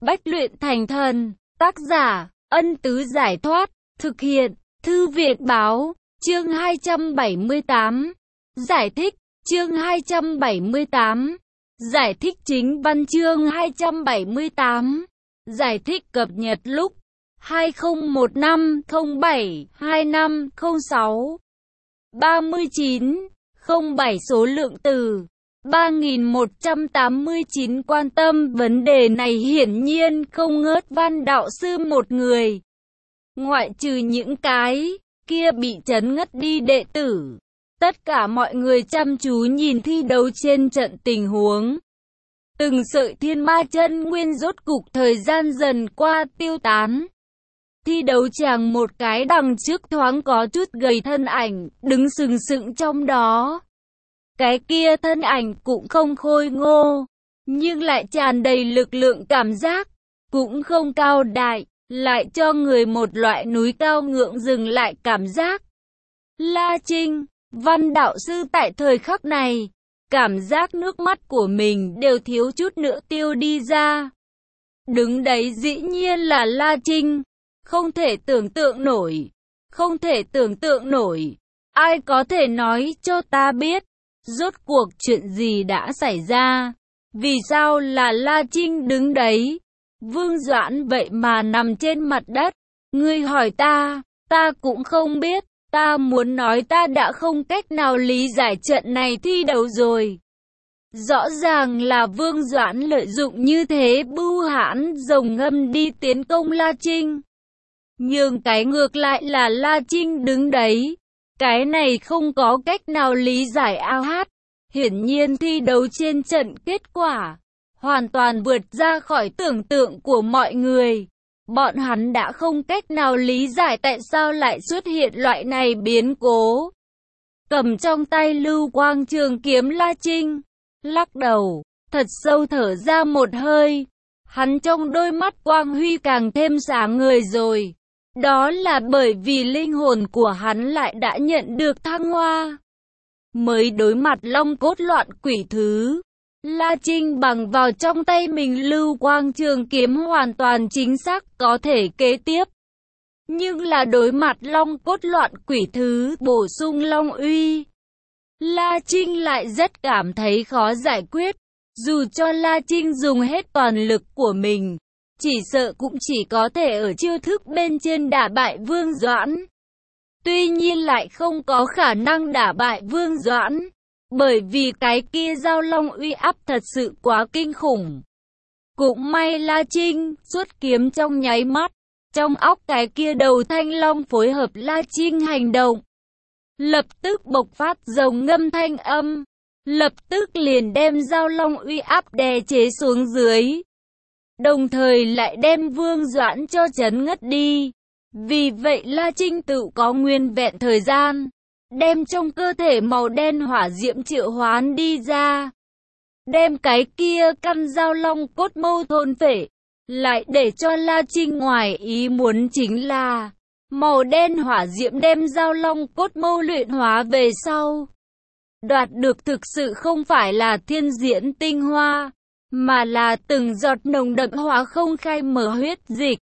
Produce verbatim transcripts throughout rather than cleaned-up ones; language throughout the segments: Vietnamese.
Bách luyện thành thần. Tác giả, Ân Tứ Giải Thoát. Thực hiện, Thư viện Báo. Chương hai trăm bảy mươi tám. Giải thích. Chương hai trăm bảy mươi tám. Giải thích chính văn chương hai trăm bảy mươi tám. Giải thích cập nhật lúc hai không một năm không bảy hai năm không sáu. ba mươi chín không bảy số lượng từ ba nghìn một trăm tám mươi chín. Quan tâm vấn đề này hiển nhiên không ngớt Văn đạo sư một người. Ngoại trừ những cái kia bị chấn ngất đi đệ tử, tất cả mọi người chăm chú nhìn thi đấu trên trận tình huống. Từng sợi thiên ma chân nguyên rốt cục thời gian dần qua tiêu tán. Thi đấu chàng một cái đằng trước thoáng có chút gầy thân ảnh, đứng sừng sững trong đó. Cái kia thân ảnh cũng không khôi ngô, nhưng lại tràn đầy lực lượng cảm giác, cũng không cao đại, lại cho người một loại núi cao ngượng dừng lại cảm giác. La Trinh, Văn đạo sư tại thời khắc này, cảm giác nước mắt của mình đều thiếu chút nữa tiêu đi ra. Đứng đấy dĩ nhiên là La Trinh, không thể tưởng tượng nổi, không thể tưởng tượng nổi. Ai có thể nói cho ta biết, rốt cuộc chuyện gì đã xảy ra? Vì sao là La Trinh đứng đấy? Vương Doãn vậy mà nằm trên mặt đất. Ngươi hỏi ta, ta cũng không biết. Ta muốn nói ta đã không cách nào lý giải trận này thi đấu rồi. Rõ ràng là Vương Doãn lợi dụng như thế bưu hãn rồng ngâm đi tiến công La Trinh. Nhưng cái ngược lại là La Trinh đứng đấy. Cái này không có cách nào lý giải ao hát. Hiển nhiên thi đấu trên trận kết quả hoàn toàn vượt ra khỏi tưởng tượng của mọi người. Bọn hắn đã không cách nào lý giải tại sao lại xuất hiện loại này biến cố. Cầm trong tay lưu quang trường kiếm La Trinh, lắc đầu, thật sâu thở ra một hơi. Hắn trong đôi mắt quang huy càng thêm sáng ngời rồi. Đó là bởi vì linh hồn của hắn lại đã nhận được thăng hoa. Mới đối mặt long cốt loạn quỷ thứ, La Trinh bằng vào trong tay mình lưu quang trường kiếm hoàn toàn chính xác có thể kế tiếp. Nhưng là đối mặt long cốt loạn quỷ thứ bổ sung long uy, La Trinh lại rất cảm thấy khó giải quyết. Dù cho La Trinh dùng hết toàn lực của mình, chỉ sợ cũng chỉ có thể ở chiêu thức bên trên đả bại Vương Doãn. Tuy nhiên lại không có khả năng đả bại Vương Doãn, bởi vì cái kia giao long uy áp thật sự quá kinh khủng. Cũng may La Trinh xuất kiếm trong nháy mắt, trong óc cái kia đầu thanh long phối hợp La Trinh hành động, lập tức bộc phát rồng ngâm thanh âm, lập tức liền đem giao long uy áp đè chế xuống dưới, đồng thời lại đem Vương Doãn cho chấn ngất đi. Vì vậy La Trinh tự có nguyên vẹn thời gian, đem trong cơ thể màu đen hỏa diễm triệu hoán đi ra, đem cái kia căn giao long cốt mâu thôn phệ. Lại để cho La Trinh ngoài ý muốn chính là màu đen hỏa diễm đem giao long cốt mâu luyện hóa về sau, đoạt được thực sự không phải là thiên diễn tinh hoa, mà là từng giọt nồng đậm hóa không khai mở huyết dịch.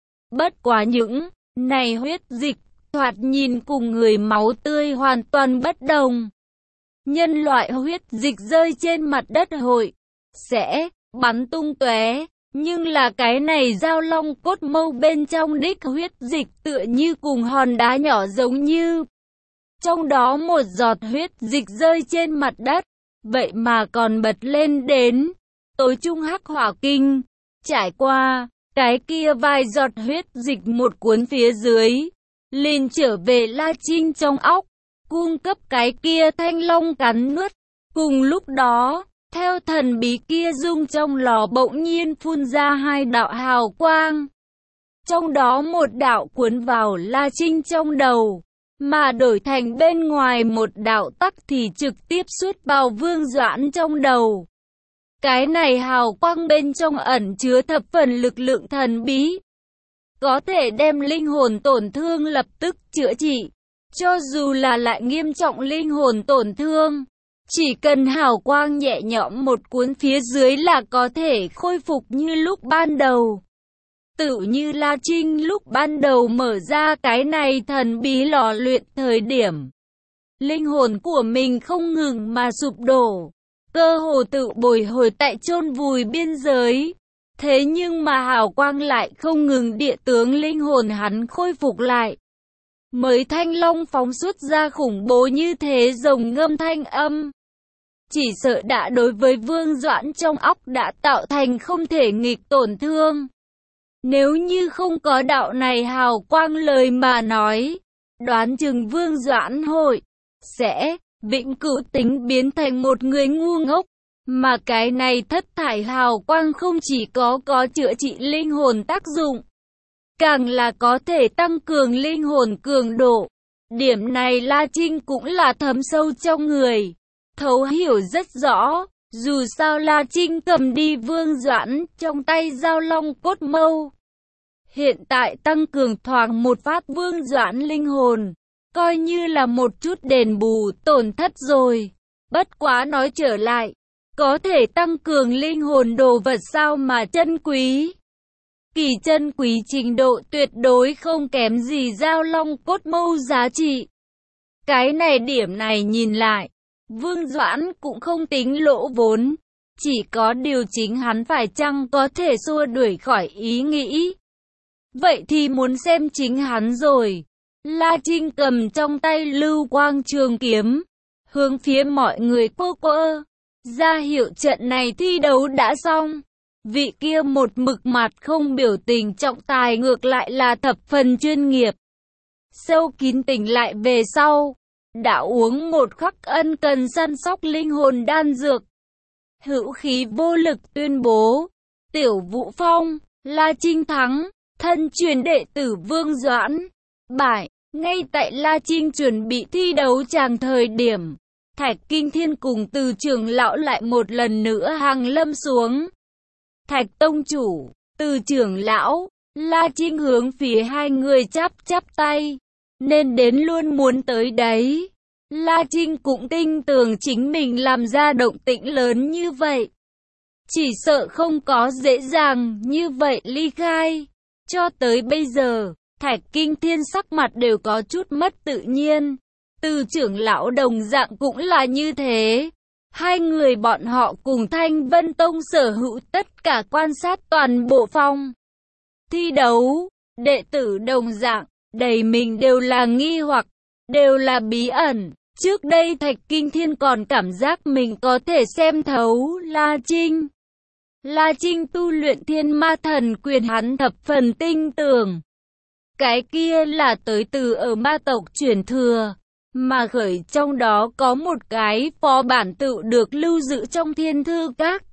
Bất quá những này huyết dịch thoạt nhìn cùng người máu tươi hoàn toàn bất đồng. Nhân loại huyết dịch rơi trên mặt đất hội sẽ bắn tung tóe, nhưng là cái này giao long cốt mâu bên trong đích huyết dịch tựa như cùng hòn đá nhỏ giống như. Trong đó một giọt huyết dịch rơi trên mặt đất, vậy mà còn bật lên đến tối trung hắc hỏa kinh. Trải qua cái kia vài giọt huyết dịch một cuốn phía dưới, liền trở về La Trinh trong óc, cung cấp cái kia thanh long cắn nuốt. Cùng lúc đó, theo thần bí kia dung trong lò bỗng nhiên phun ra hai đạo hào quang. Trong đó một đạo cuốn vào La Trinh trong đầu, mà đổi thành bên ngoài một đạo tắc thì trực tiếp xuất vào Vương Doãn trong đầu. Cái này hào quang bên trong ẩn chứa thập phần lực lượng thần bí, có thể đem linh hồn tổn thương lập tức chữa trị. Cho dù là lại nghiêm trọng linh hồn tổn thương, Chỉ cần hào quang nhẹ nhõm một cuốn phía dưới là có thể khôi phục như lúc ban đầu. Tự như La Trinh lúc ban đầu mở ra cái này thần bí lò luyện thời điểm. Linh hồn của mình không ngừng mà sụp đổ, cơ hồ tự bồi hồi tại chôn vùi biên giới. Thế nhưng mà hào quang lại không ngừng địa tướng linh hồn hắn khôi phục lại. Mới thanh long phóng xuất ra khủng bố như thế rồng ngâm thanh âm. Chỉ sợ đã đối với Vương Doãn trong óc đã tạo thành không thể nghịch tổn thương. Nếu như không có đạo này hào quang lời mà nói, đoán chừng Vương Doãn hội sẽ vĩnh cửu tính biến thành một người ngu ngốc. Mà cái này thất thải hào quang không chỉ có có chữa trị linh hồn tác dụng, càng là có thể tăng cường linh hồn cường độ. Điểm này La Trinh cũng là thấm sâu trong người, thấu hiểu rất rõ. Dù sao La Trinh cầm đi Vương Doãn trong tay Giao Long cốt mâu, hiện tại tăng cường thoáng một phát Vương Doãn linh hồn, coi như là một chút đền bù tổn thất rồi. Bất quá nói trở lại, có thể tăng cường linh hồn đồ vật sao mà chân quý. Kỳ chân quý trình độ tuyệt đối không kém gì Giao Long cốt mâu giá trị. Cái này điểm này nhìn lại, Vương Doãn cũng không tính lỗ vốn. Chỉ có điều chính hắn phải chăng có thể xua đuổi khỏi ý nghĩ. Vậy thì muốn xem chính hắn rồi. La Trinh cầm trong tay lưu quang trường kiếm, hướng phía mọi người quơ quơ, ra hiệu trận này thi đấu đã xong. Vị kia một mực mặt không biểu tình trọng tài ngược lại là thập phần chuyên nghiệp. Sâu kín tỉnh lại về sau, đã uống một khắc ân cần săn sóc linh hồn đan dược. Hữu khí vô lực tuyên bố, Tiểu Vũ Phong, La Trinh thắng, thân truyền đệ tử Vương Doãn bại. Ngay tại La Trinh chuẩn bị thi đấu chàng thời điểm, Thạch Kinh Thiên cùng Từ trưởng lão lại một lần nữa hàng lâm xuống. Thạch tông chủ, Từ trưởng lão, La Trinh hướng phía hai người chắp chắp tay, nên đến luôn muốn tới đấy. La Trinh cũng tin tưởng chính mình làm ra động tĩnh lớn như vậy, chỉ sợ không có dễ dàng như vậy ly khai. Cho tới bây giờ, Thạch Kinh Thiên sắc mặt đều có chút mất tự nhiên. Từ trưởng lão đồng dạng cũng là như thế. Hai người bọn họ cùng Thanh Vân Tông sở hữu tất cả quan sát toàn bộ phong thi đấu. Đệ tử đồng dạng, đầy mình đều là nghi hoặc, đều là bí ẩn. Trước đây Thạch Kinh Thiên còn cảm giác mình có thể xem thấu La Trinh. La Trinh tu luyện thiên ma thần quyền hắn thập phần tinh tưởng. Cái kia là tới từ ở ma tộc truyền thừa, mà khởi trong đó có một cái phó bản tự được lưu giữ trong thiên thư các.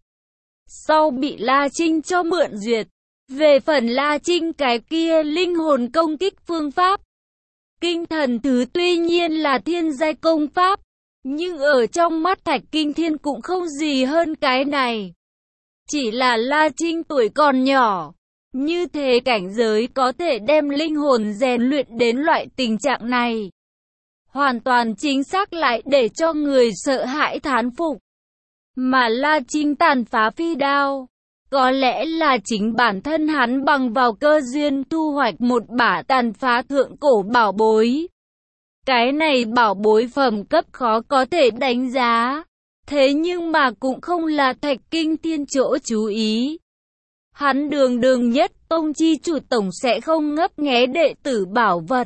Sau bị La Trinh cho mượn duyệt, về phần La Trinh cái kia linh hồn công kích phương pháp, kinh thần thứ tuy nhiên là thiên giai công pháp, nhưng ở trong mắt Thạch Kinh Thiên cũng không gì hơn cái này. Chỉ là La Trinh tuổi còn nhỏ, như thế cảnh giới có thể đem linh hồn rèn luyện đến loại tình trạng này, hoàn toàn chính xác lại để cho người sợ hãi thán phục. Mà La Trinh tàn phá phi đao, có lẽ là chính bản thân hắn bằng vào cơ duyên thu hoạch một bả tàn phá thượng cổ bảo bối. Cái này bảo bối phẩm cấp khó có thể đánh giá, thế nhưng mà cũng không là Thạch Kinh Thiên chỗ chú ý. Hắn đường đường nhất tông chi chủ tổng sẽ không ngấp nghé đệ tử bảo vật.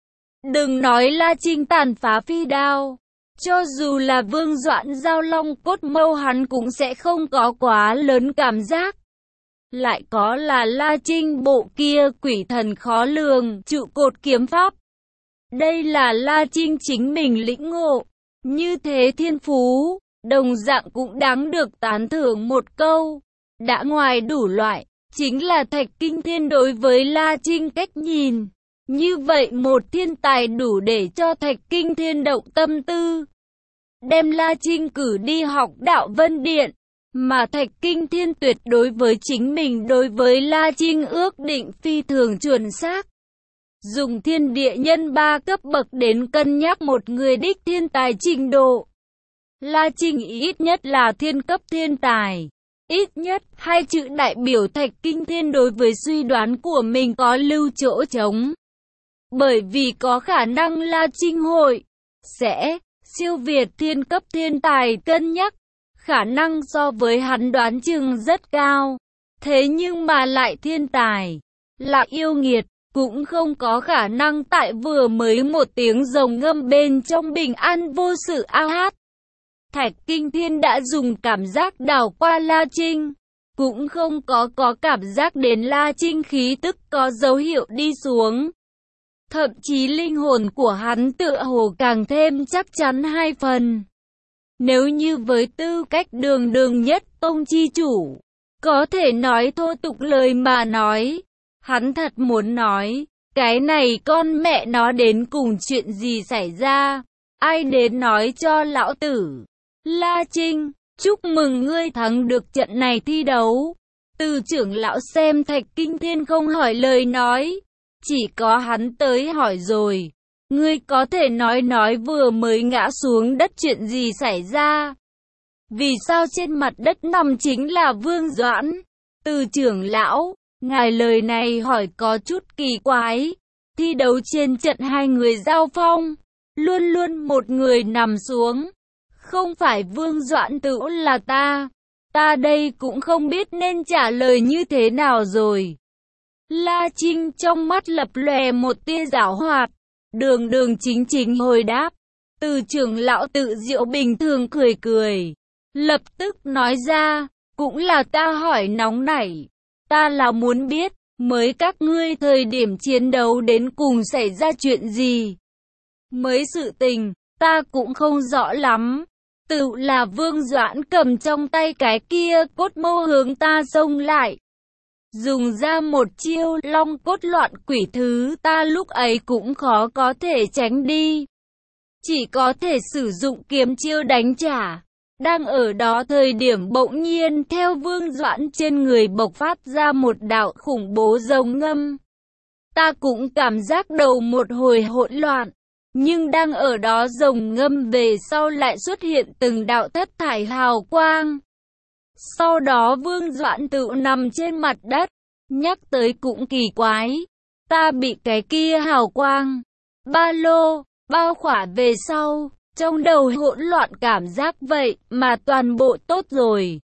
Đừng nói La Trinh tàn phá phi đao, cho dù là Vương Doãn Giao Long cốt mâu hắn cũng sẽ không có quá lớn cảm giác. Lại có là La Trinh bộ kia quỷ thần khó lường trụ cột kiếm pháp. Đây là La Trinh chính mình lĩnh ngộ, như thế thiên phú, đồng dạng cũng đáng được tán thưởng một câu. Đã ngoài đủ loại, chính là Thạch Kinh Thiên đối với La Trinh cách nhìn. Như vậy một thiên tài đủ để cho Thạch Kinh Thiên động tâm tư, đem La Trinh cử đi học Đạo Vân Điện. Mà Thạch Kinh Thiên tuyệt đối với chính mình đối với La Trinh ước định phi thường chuẩn xác. Dùng thiên địa nhân ba cấp bậc đến cân nhắc một người đích thiên tài trình độ. La Trinh ít nhất là thiên cấp thiên tài. Ít nhất, hai chữ đại biểu Thạch Kinh Thiên đối với suy đoán của mình có lưu chỗ trống. Bởi vì có khả năng La Trinh hội sẽ siêu việt thiên cấp thiên tài, cân nhắc khả năng so với hắn đoán chừng rất cao. Thế nhưng mà lại thiên tài, là yêu nghiệt, cũng không có khả năng tại vừa mới một tiếng rồng ngâm bên trong bình an vô sự a hát. Thạch Kinh Thiên đã dùng cảm giác đảo qua La Trinh, cũng không có có cảm giác đến La Trinh khí tức có dấu hiệu đi xuống. Thậm chí linh hồn của hắn tựa hồ càng thêm chắc chắn hai phần. Nếu như với tư cách đường đường nhất tông chi chủ, có thể nói thô tục lời mà nói, hắn thật muốn nói, cái này con mẹ nó đến cùng chuyện gì xảy ra, ai đến nói cho lão tử. La Trinh, chúc mừng ngươi thắng được trận này thi đấu. Từ trưởng lão xem Thạch Kinh Thiên không hỏi lời nói, chỉ có hắn tới hỏi rồi. Ngươi có thể nói nói vừa mới ngã xuống đất chuyện gì xảy ra? Vì sao trên mặt đất nằm chính là Vương Doãn? Từ trưởng lão, ngài lời này hỏi có chút kỳ quái. Thi đấu trên trận hai người giao phong, luôn luôn một người nằm xuống. Không phải Vương Doãn Tữu là ta. Ta đây cũng không biết nên trả lời như thế nào rồi. La Trinh trong mắt lập lòe một tia giảo hoạt, đường đường chính chính hồi đáp. Từ trưởng lão tự diệu bình thường cười cười, lập tức nói ra, cũng là ta hỏi nóng nảy. Ta là muốn biết, mới các ngươi thời điểm chiến đấu đến cùng xảy ra chuyện gì. Mới sự tình, ta cũng không rõ lắm. Tự là Vương Doãn cầm trong tay cái kia cốt mâu hướng ta xông lại. Dùng ra một chiêu long cốt loạn quỷ thứ ta lúc ấy cũng khó có thể tránh đi. Chỉ có thể sử dụng kiếm chiêu đánh trả. Đang ở đó thời điểm bỗng nhiên theo Vương Doãn trên người bộc phát ra một đạo khủng bố rồng ngâm. Ta cũng cảm giác đầu một hồi hỗn loạn. Nhưng đang ở đó rồng ngâm về sau lại xuất hiện từng đạo thất thải hào quang. Sau đó Vương Doãn Tựu nằm trên mặt đất. Nhắc tới cũng kỳ quái. Ta bị cái kia hào quang ba lô bao khỏa về sau. Trong đầu hỗn loạn cảm giác vậy mà toàn bộ tốt rồi.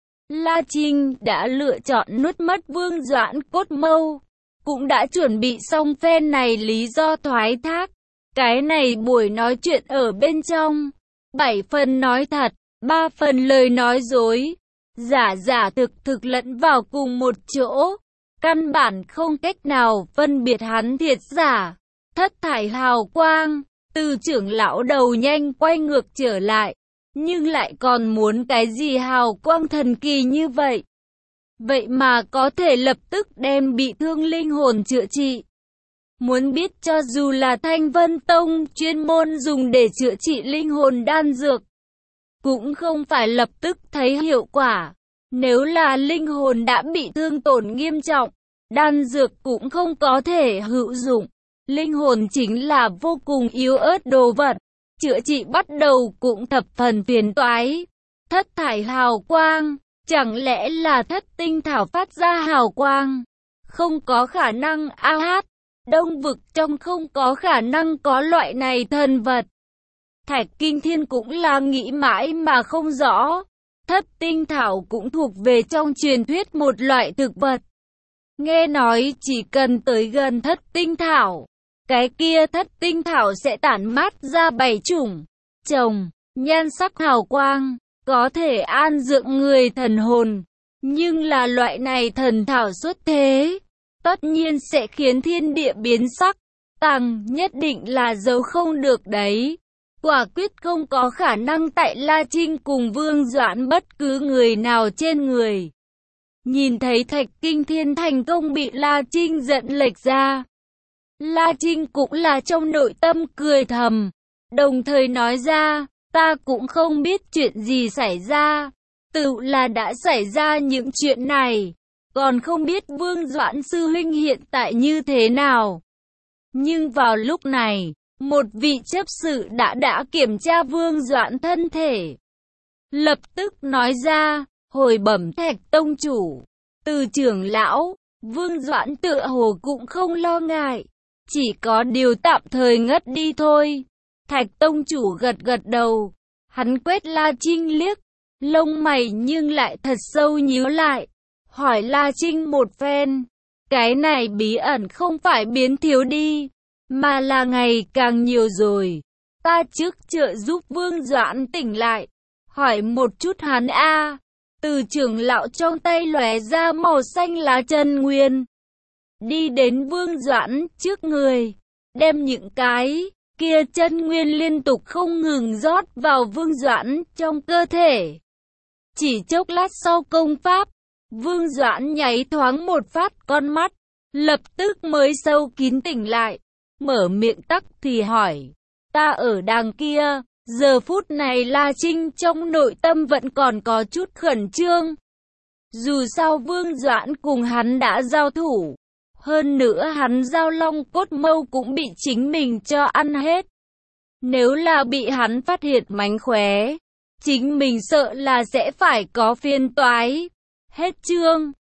La Trinh đã lựa chọn nuốt mất Vương Doãn cốt mâu. Cũng đã chuẩn bị xong phen này lý do thoái thác. Cái này buổi nói chuyện ở bên trong, bảy phần nói thật, ba phần lời nói dối, giả giả thực thực lẫn vào cùng một chỗ, căn bản không cách nào phân biệt hắn thiệt giả. Thất thải hào quang, từ trưởng lão đầu nhanh quay ngược trở lại, nhưng lại còn muốn cái gì hào quang thần kỳ như vậy. Vậy mà có thể lập tức đem bị thương linh hồn chữa trị. Muốn biết cho dù là Thanh Vân Tông chuyên môn dùng để chữa trị linh hồn đan dược, cũng không phải lập tức thấy hiệu quả. Nếu là linh hồn đã bị thương tổn nghiêm trọng, đan dược cũng không có thể hữu dụng. Linh hồn chính là vô cùng yếu ớt đồ vật, chữa trị bắt đầu cũng thập phần phiền toái. Thất thải hào quang, chẳng lẽ là thất tinh thảo phát ra hào quang? Không có khả năng a hát. Đông vực trong không có khả năng có loại này thần vật. Thạch Kinh Thiên cũng là nghĩ mãi mà không rõ. Thất tinh thảo cũng thuộc về trong truyền thuyết một loại thực vật. Nghe nói chỉ cần tới gần thất tinh thảo, cái kia thất tinh thảo sẽ tản mát ra bảy chủng, trồng, nhan sắc hào quang, có thể an dưỡng người thần hồn. Nhưng là loại này thần thảo xuất thế, tất nhiên sẽ khiến thiên địa biến sắc, tăng nhất định là giấu không được đấy. Quả quyết không có khả năng tại La Trinh cùng Vương Doãn bất cứ người nào trên người. Nhìn thấy Thạch Kinh Thiên thành công bị La Trinh dẫn lệch ra, La Trinh cũng là trong nội tâm cười thầm, đồng thời nói ra, ta cũng không biết chuyện gì xảy ra, tự là đã xảy ra những chuyện này. Còn không biết Vương Doãn sư huynh hiện tại như thế nào. Nhưng vào lúc này, một vị chấp sự đã đã kiểm tra Vương Doãn thân thể. Lập tức nói ra, hồi bẩm Thạch tông chủ, Từ trưởng lão, Vương Doãn tựa hồ cũng không lo ngại, chỉ có điều tạm thời ngất đi thôi. Thạch tông chủ gật gật đầu, hắn quét La Trinh liếc, lông mày nhưng lại thật sâu nhíu lại, hỏi La Trinh một phen, cái này bí ẩn không phải biến thiếu đi, mà là ngày càng nhiều rồi. Ta trước trợ giúp Vương Doãn tỉnh lại, hỏi một chút hắn a. Từ trưởng lão trong tay lóe ra màu xanh lá chân nguyên, đi đến Vương Doãn trước người, đem những cái kia chân nguyên liên tục không ngừng rót vào Vương Doãn trong cơ thể. Chỉ chốc lát sau công pháp, Vương Doãn nháy thoáng một phát con mắt, lập tức mới sâu kín tỉnh lại, mở miệng tắc thì hỏi, ta ở đàng kia. Giờ phút này La Trinh trong nội tâm vẫn còn có chút khẩn trương. Dù sao Vương Doãn cùng hắn đã giao thủ, hơn nữa hắn giao long cốt mâu cũng bị chính mình cho ăn hết. Nếu là bị hắn phát hiện mánh khóe, chính mình sợ là sẽ phải có phiền toái. Hết chương.